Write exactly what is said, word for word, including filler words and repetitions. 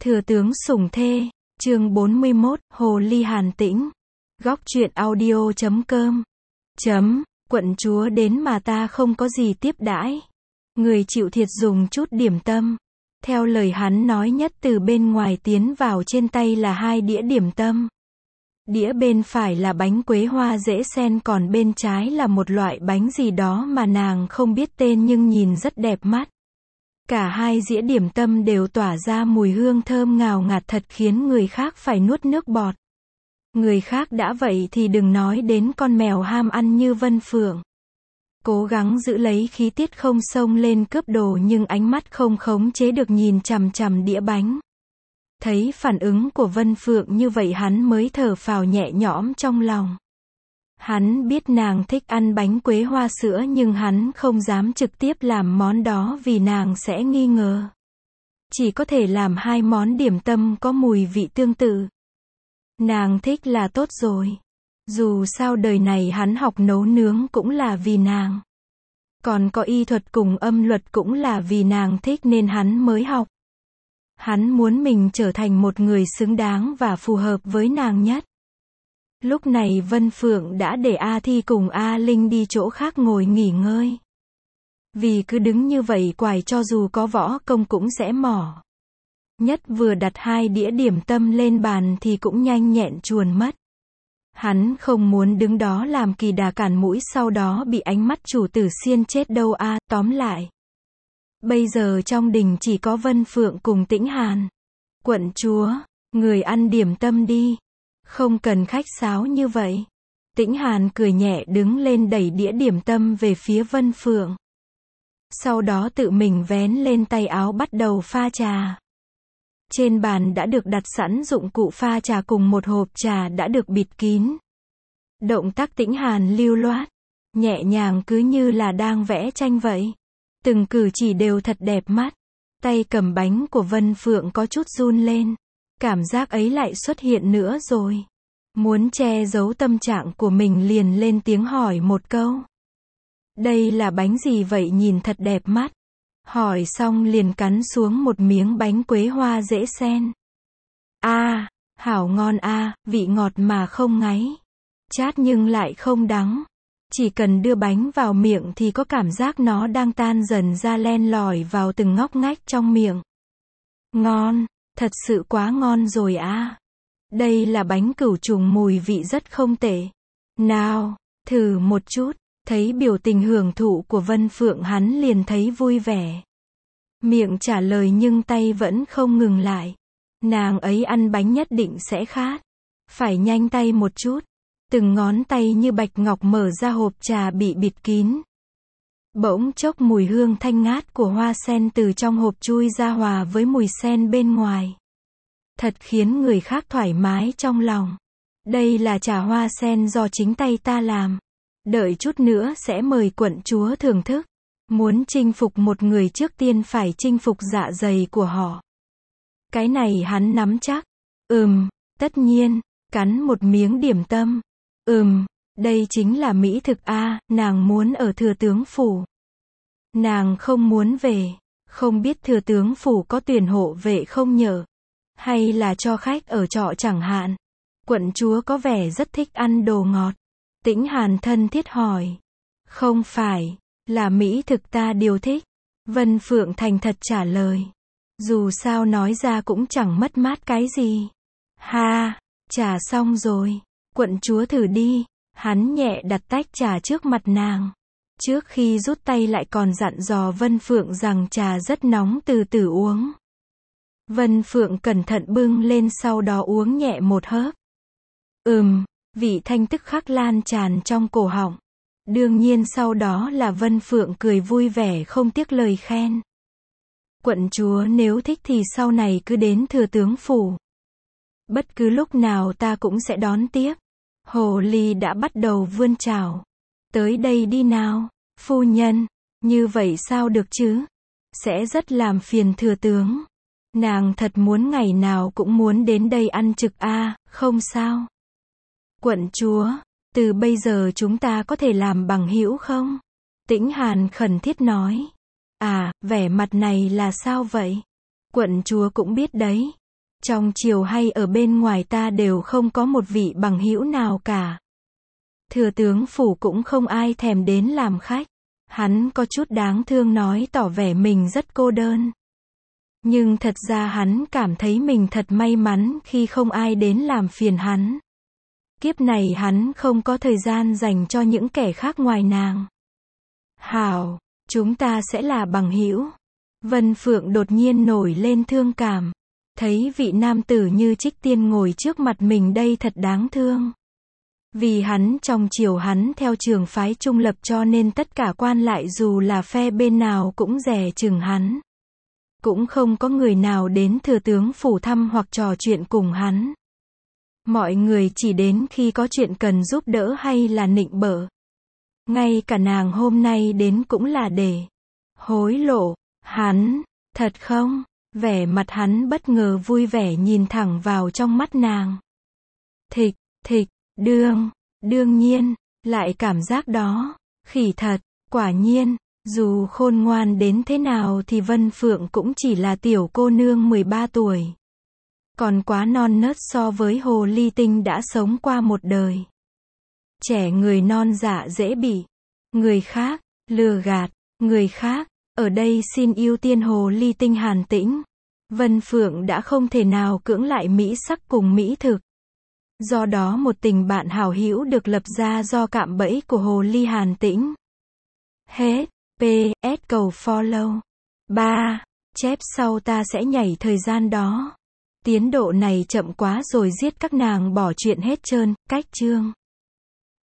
Thừa tướng sủng thê, chương bốn mươi mốt, Hồ ly Hàn Tĩnh. Góc truyện audio chấm com. Chấm, quận chúa đến mà ta không có gì tiếp đãi. Người chịu thiệt dùng chút điểm tâm. Theo lời hắn nói nhất từ bên ngoài tiến vào trên tay là hai đĩa điểm tâm. Đĩa bên phải là bánh quế hoa rễ sen, còn bên trái là một loại bánh gì đó mà nàng không biết tên nhưng nhìn rất đẹp mắt. Cả hai dĩa điểm tâm đều tỏa ra mùi hương thơm ngào ngạt thật khiến người khác phải nuốt nước bọt. Người khác đã vậy thì đừng nói đến con mèo ham ăn như Vân Phượng. Cố gắng giữ lấy khí tiết không xông lên cướp đồ nhưng ánh mắt không khống chế được nhìn chằm chằm đĩa bánh. Thấy phản ứng của Vân Phượng như vậy hắn mới thở phào nhẹ nhõm trong lòng. Hắn biết nàng thích ăn bánh quế hoa sữa nhưng hắn không dám trực tiếp làm món đó vì nàng sẽ nghi ngờ. Chỉ có thể làm hai món điểm tâm có mùi vị tương tự. Nàng thích là tốt rồi. Dù sao đời này hắn học nấu nướng cũng là vì nàng. Còn có y thuật cùng âm luật cũng là vì nàng thích nên hắn mới học. Hắn muốn mình trở thành một người xứng đáng và phù hợp với nàng nhất. Lúc này Vân Phượng đã để A Thi cùng A Linh đi chỗ khác ngồi nghỉ ngơi. Vì cứ đứng như vậy quài cho dù có võ công cũng sẽ mỏi. Nhất vừa đặt hai đĩa điểm tâm lên bàn thì cũng nhanh nhẹn chuồn mất. Hắn không muốn đứng đó làm kỳ đà cản mũi sau đó bị ánh mắt chủ tử xiên chết đâu a. À, tóm lại. Bây giờ trong đình chỉ có Vân Phượng cùng Tĩnh Hàn. Quận chúa, người ăn điểm tâm đi. Không cần khách sáo như vậy. Tĩnh Hàn cười nhẹ đứng lên đẩy đĩa điểm tâm về phía Vân Phượng. Sau đó tự mình vén lên tay áo bắt đầu pha trà. Trên bàn đã được đặt sẵn dụng cụ pha trà cùng một hộp trà đã được bịt kín. Động tác Tĩnh Hàn lưu loát, nhẹ nhàng cứ như là đang vẽ tranh vậy. Từng cử chỉ đều thật đẹp mắt. Tay cầm bánh của Vân Phượng có chút run lên. Cảm giác ấy lại xuất hiện nữa rồi. Muốn che giấu tâm trạng của mình liền lên tiếng hỏi một câu. Đây là bánh gì vậy nhìn thật đẹp mắt. Hỏi xong liền cắn xuống một miếng bánh quế hoa rễ sen. A, à, hảo ngon a, à, vị ngọt mà không ngấy. Chát nhưng lại không đắng. Chỉ cần đưa bánh vào miệng thì có cảm giác nó đang tan dần ra len lỏi vào từng ngóc ngách trong miệng. Ngon, thật sự quá ngon rồi a. À. Đây là bánh cửu trùng mùi vị rất không tệ. Nào, thử một chút. Thấy biểu tình hưởng thụ của Vân Phượng hắn liền thấy vui vẻ. Miệng trả lời nhưng tay vẫn không ngừng lại. Nàng ấy ăn bánh nhất định sẽ khát. Phải nhanh tay một chút. Từng ngón tay như bạch ngọc mở ra hộp trà bị bịt kín. Bỗng chốc mùi hương thanh ngát của hoa sen từ trong hộp chui ra hòa với mùi sen bên ngoài. Thật khiến người khác thoải mái trong lòng. Đây là trà hoa sen do chính tay ta làm. Đợi chút nữa sẽ mời quận chúa thưởng thức. Muốn chinh phục một người trước tiên phải chinh phục dạ dày của họ. Cái này hắn nắm chắc. Ừm, tất nhiên, cắn một miếng điểm tâm. Ừm, đây chính là mỹ thực a, à, nàng muốn ở thừa tướng phủ. Nàng không muốn về, không biết thừa tướng phủ có tuyển hộ vệ không nhở? Hay là cho khách ở trọ chẳng hạn? Quận chúa có vẻ rất thích ăn đồ ngọt. Tĩnh Hàn thân thiết hỏi. Không phải, là mỹ thực ta điều thích. Vân Phượng thành thật trả lời. Dù sao nói ra cũng chẳng mất mát cái gì. Ha, trà xong rồi. Quận chúa thử đi. Hắn nhẹ đặt tách trà trước mặt nàng. Trước khi rút tay lại còn dặn dò Vân Phượng rằng trà rất nóng từ từ uống. Vân Phượng cẩn thận bưng lên sau đó uống nhẹ một hớp. Ừm. Vị thanh tức khắc lan tràn trong cổ họng. Đương nhiên sau đó là Vân Phượng cười vui vẻ không tiếc lời khen. Quận chúa nếu thích thì sau này cứ đến thừa tướng phủ. Bất cứ lúc nào ta cũng sẽ đón tiếp. Hồ ly đã bắt đầu vươn chảo. Tới đây đi nào, phu nhân. Như vậy sao được chứ? Sẽ rất làm phiền thừa tướng. Nàng thật muốn ngày nào cũng muốn đến đây ăn trực a, à, không sao. Quận chúa, từ bây giờ chúng ta có thể làm bằng hữu không? Tĩnh Hàn khẩn thiết nói. À, vẻ mặt này là sao vậy? Quận chúa cũng biết đấy. Trong triều hay ở bên ngoài ta đều không có một vị bằng hữu nào cả. Thừa tướng phủ cũng không ai thèm đến làm khách. Hắn có chút đáng thương nói tỏ vẻ mình rất cô đơn. Nhưng thật ra hắn cảm thấy mình thật may mắn khi không ai đến làm phiền hắn. Kiếp này hắn không có thời gian dành cho những kẻ khác ngoài nàng. Hảo, chúng ta sẽ là bằng hữu. Vân Phượng đột nhiên nổi lên thương cảm. Thấy vị nam tử như Trích Tiên ngồi trước mặt mình đây thật đáng thương. Vì hắn trong triều hắn theo trường phái trung lập cho nên tất cả quan lại dù là phe bên nào cũng dè chừng hắn. Cũng không có người nào đến thừa tướng phủ thăm hoặc trò chuyện cùng hắn. Mọi người chỉ đến khi có chuyện cần giúp đỡ hay là nịnh bợ. Ngay cả nàng hôm nay đến cũng là để hối lộ. Hắn, thật không? Vẻ mặt hắn bất ngờ vui vẻ nhìn thẳng vào trong mắt nàng. Thịch, thịch, đương, đương nhiên, lại cảm giác đó, khỉ thật, quả nhiên, dù khôn ngoan đến thế nào thì Vân Phượng cũng chỉ là tiểu cô nương mười ba tuổi. Còn quá non nớt so với hồ ly tinh đã sống qua một đời. Trẻ người non dạ dễ bị người khác lừa gạt, người khác, ở đây xin ưu tiên hồ ly tinh Hàn Tĩnh. Vân Phượng đã không thể nào cưỡng lại mỹ sắc cùng mỹ thực. Do đó một tình bạn hảo hữu được lập ra do cạm bẫy của hồ ly Hàn Tĩnh. Hết. pê ét cầu follow. ba. Chép sau ta sẽ nhảy thời gian đó. Tiến độ này chậm quá rồi giết các nàng bỏ chuyện hết trơn. Cách chương.